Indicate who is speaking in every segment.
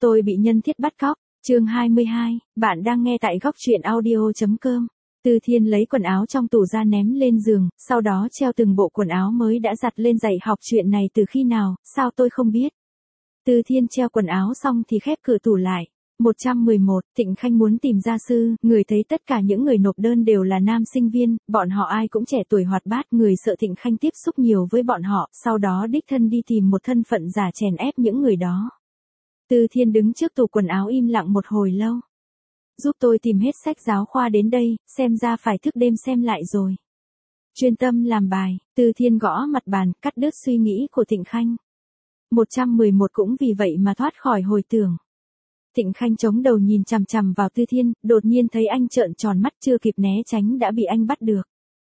Speaker 1: Tôi bị nhân thiết bắt cóc, chương 22, bạn đang nghe tại góc truyện audio.com. Tư Thiên lấy quần áo trong tủ ra ném lên giường, sau đó treo từng bộ quần áo mới đã giặt lên giày học chuyện này từ khi nào, sao tôi không biết. Tư Thiên treo quần áo xong thì khép cửa tủ lại. 111, Thịnh Khanh muốn tìm gia sư, người thấy tất cả những người nộp đơn đều là nam sinh viên, bọn họ ai cũng trẻ tuổi hoạt bát, người sợ Thịnh Khanh tiếp xúc nhiều với bọn họ, sau đó đích thân đi tìm một thân phận giả chèn ép những người đó. Tư Thiên đứng trước tủ quần áo im lặng một hồi lâu. Giúp tôi tìm hết sách giáo khoa đến đây, xem ra phải thức đêm xem lại rồi. Chuyên tâm làm bài, Tư Thiên gõ mặt bàn, cắt đứt suy nghĩ của Thịnh Khanh. 111 cũng vì vậy mà thoát khỏi hồi tưởng. Thịnh Khanh chống đầu nhìn chằm chằm vào Tư Thiên, đột nhiên thấy anh trợn tròn mắt chưa kịp né tránh đã bị anh bắt được.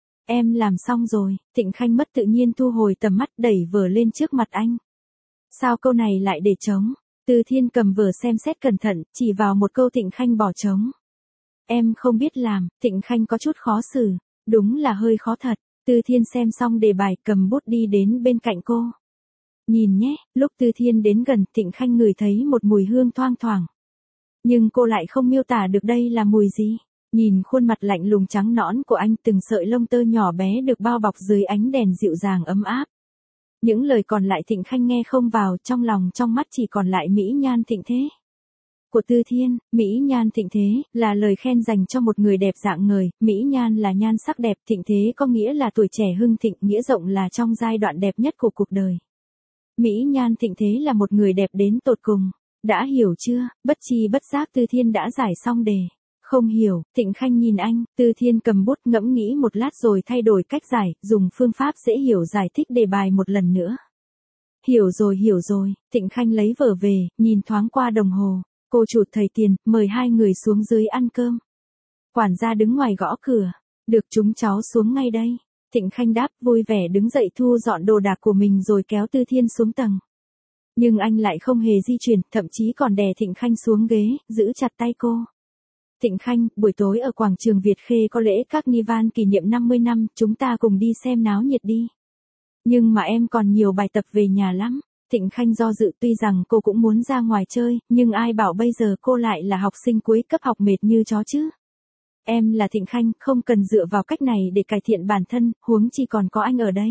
Speaker 1: Em làm xong rồi, Thịnh Khanh mất tự nhiên thu hồi tầm mắt đẩy vở lên trước mặt anh. Sao câu này lại để trống? Tư Thiên cầm vở xem xét cẩn thận, chỉ vào một câu Thịnh Khanh bỏ trống. Em không biết làm, Thịnh Khanh có chút khó xử, đúng là hơi khó thật. Tư Thiên xem xong đề bài cầm bút đi đến bên cạnh cô. Nhìn nhé, lúc Tư Thiên đến gần Thịnh Khanh ngửi thấy một mùi hương thoang thoảng. Nhưng cô lại không miêu tả được đây là mùi gì. Nhìn khuôn mặt lạnh lùng trắng nõn của anh từng sợi lông tơ nhỏ bé được bao bọc dưới ánh đèn dịu dàng ấm áp. Những lời còn lại Thịnh Khanh nghe không vào, trong lòng trong mắt chỉ còn lại mỹ nhan thịnh thế. Của Tư Thiên, mỹ nhan thịnh thế, là lời khen dành cho một người đẹp dạng người, mỹ nhan là nhan sắc đẹp, thịnh thế có nghĩa là tuổi trẻ hưng thịnh, nghĩa rộng là trong giai đoạn đẹp nhất của cuộc đời. Mỹ nhan thịnh thế là một người đẹp đến tột cùng. Đã hiểu chưa? Bất chi bất giác Tư Thiên đã giải xong đề. Không hiểu, Thịnh Khanh nhìn anh, Tư Thiên cầm bút ngẫm nghĩ một lát rồi thay đổi cách giải, dùng phương pháp dễ hiểu giải thích đề bài một lần nữa. Hiểu rồi, Thịnh Khanh lấy vở về, nhìn thoáng qua đồng hồ. Cô chủ thầy tiền, mời hai người xuống dưới ăn cơm. Quản gia đứng ngoài gõ cửa. Được, chúng cháu xuống ngay đây. Thịnh Khanh đáp, vui vẻ đứng dậy thu dọn đồ đạc của mình rồi kéo Tư Thiên xuống tầng. Nhưng anh lại không hề di chuyển, thậm chí còn đè Thịnh Khanh xuống ghế, giữ chặt tay cô. Thịnh Khanh, buổi tối ở quảng trường Việt Khê có lễ Carnival kỷ niệm 50 năm, chúng ta cùng đi xem náo nhiệt đi. Nhưng mà em còn nhiều bài tập về nhà lắm. Thịnh Khanh do dự, tuy rằng cô cũng muốn ra ngoài chơi, nhưng ai bảo bây giờ cô lại là học sinh cuối cấp học mệt như chó chứ. Em là Thịnh Khanh, không cần dựa vào cách này để cải thiện bản thân, huống chi còn có anh ở đây.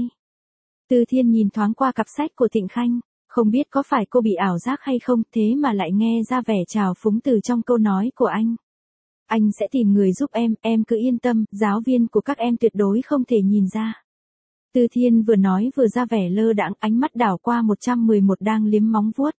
Speaker 1: Tư Thiên nhìn thoáng qua cặp sách của Thịnh Khanh. Không biết có phải cô bị ảo giác hay không, thế mà lại nghe ra vẻ trào phúng từ trong câu nói của anh. Anh sẽ tìm người giúp em cứ yên tâm, giáo viên của các em tuyệt đối không thể nhìn ra. Tư Thiên vừa nói vừa ra vẻ lơ đãng, ánh mắt đảo qua 111 đang liếm móng vuốt.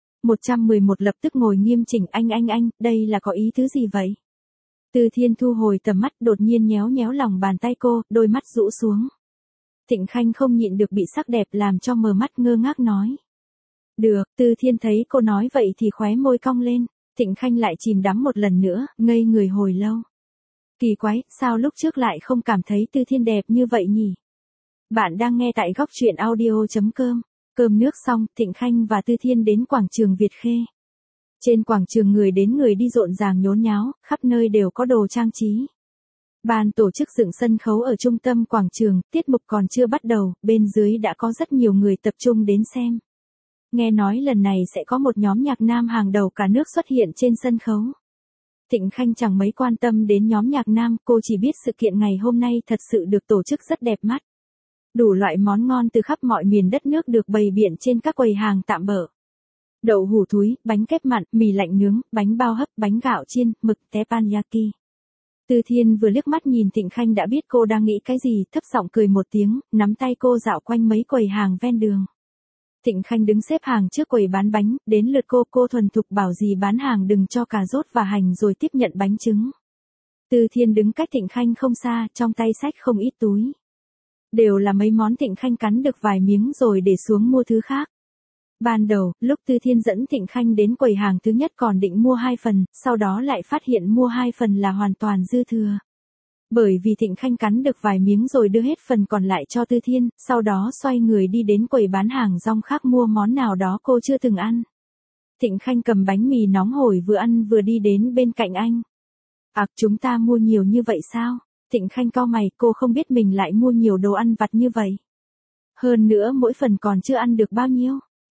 Speaker 1: 111 lập tức ngồi nghiêm chỉnh, anh, đây là có ý tứ gì vậy? Tư Thiên thu hồi tầm mắt, đột nhiên nhéo nhéo lòng bàn tay cô, đôi mắt rũ xuống. Thịnh Khanh không nhịn được bị sắc đẹp làm cho mờ mắt, ngơ ngác nói. Được, Tư Thiên thấy cô nói vậy thì khóe môi cong lên, Thịnh Khanh lại chìm đắm một lần nữa, ngây người hồi lâu. Kỳ quái, sao lúc trước lại không cảm thấy Tư Thiên đẹp như vậy nhỉ? Bạn đang nghe tại góc truyện audio.com. Cơm nước xong, Thịnh Khanh và Tư Thiên đến quảng trường Việt Khê. Trên quảng trường người đến người đi rộn ràng nhốn nháo, khắp nơi đều có đồ trang trí. Ban tổ chức dựng sân khấu ở trung tâm quảng trường, tiết mục còn chưa bắt đầu, bên dưới đã có rất nhiều người tập trung đến xem. Nghe nói lần này sẽ có một nhóm nhạc nam hàng đầu cả nước xuất hiện trên sân khấu. Thịnh Khanh chẳng mấy quan tâm đến nhóm nhạc nam, cô chỉ biết sự kiện ngày hôm nay thật sự được tổ chức rất đẹp mắt. Đủ loại món ngon từ khắp mọi miền đất nước được bày biện trên các quầy hàng tạm bợ. Đậu hủ thúi, bánh kép mặn, mì lạnh nướng, bánh bao hấp, bánh gạo chiên, mực teppanyaki. Tư Thiên vừa liếc mắt nhìn Thịnh Khanh đã biết cô đang nghĩ cái gì, thấp giọng cười một tiếng, nắm tay cô dạo quanh mấy quầy hàng ven đường. Thịnh Khanh đứng xếp hàng trước quầy bán bánh, đến lượt cô thuần thục bảo dì bán hàng đừng cho cà rốt và hành rồi tiếp nhận bánh trứng. Tư Thiên đứng cách Thịnh Khanh không xa, trong tay xách không ít túi. Đều là mấy món. Thịnh Khanh cắn được vài miếng rồi để xuống mua thứ khác. Ban đầu, lúc Tư Thiên dẫn Thịnh Khanh đến quầy hàng thứ nhất còn định mua 2 phần, sau đó lại phát hiện mua 2 phần là hoàn toàn dư thừa. Bởi vì Thịnh Khanh cắn được vài miếng rồi đưa hết phần còn lại cho Tư Thiên, sau đó xoay người đi đến quầy bán hàng rong khác mua món nào đó cô chưa từng ăn. Thịnh Khanh cầm bánh mì nóng hổi vừa ăn vừa đi đến bên cạnh anh. Chúng ta mua nhiều như vậy sao? Thịnh Khanh cau mày, cô không biết mình lại mua nhiều đồ ăn vặt như vậy. Hơn nữa mỗi phần còn chưa ăn được bao nhiêu.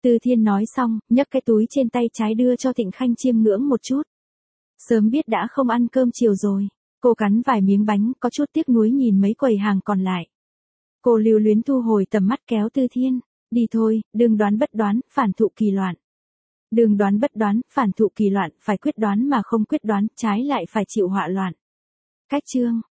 Speaker 1: Tư Thiên nói xong, nhấc cái túi trên tay trái đưa cho Thịnh Khanh chiêm ngưỡng một chút. Sớm biết đã không ăn cơm chiều rồi. Cô cắn vài miếng bánh, có chút tiếc nuối nhìn mấy quầy hàng còn lại. Cô lưu luyến thu hồi tầm mắt kéo Tư Thiên. Đi thôi, đừng đoán bất đoán, phản thụ kỳ loạn. Đừng đoán bất đoán, phản thụ kỳ loạn, phải quyết đoán mà không quyết đoán, trái lại phải chịu họa loạn. Cách chương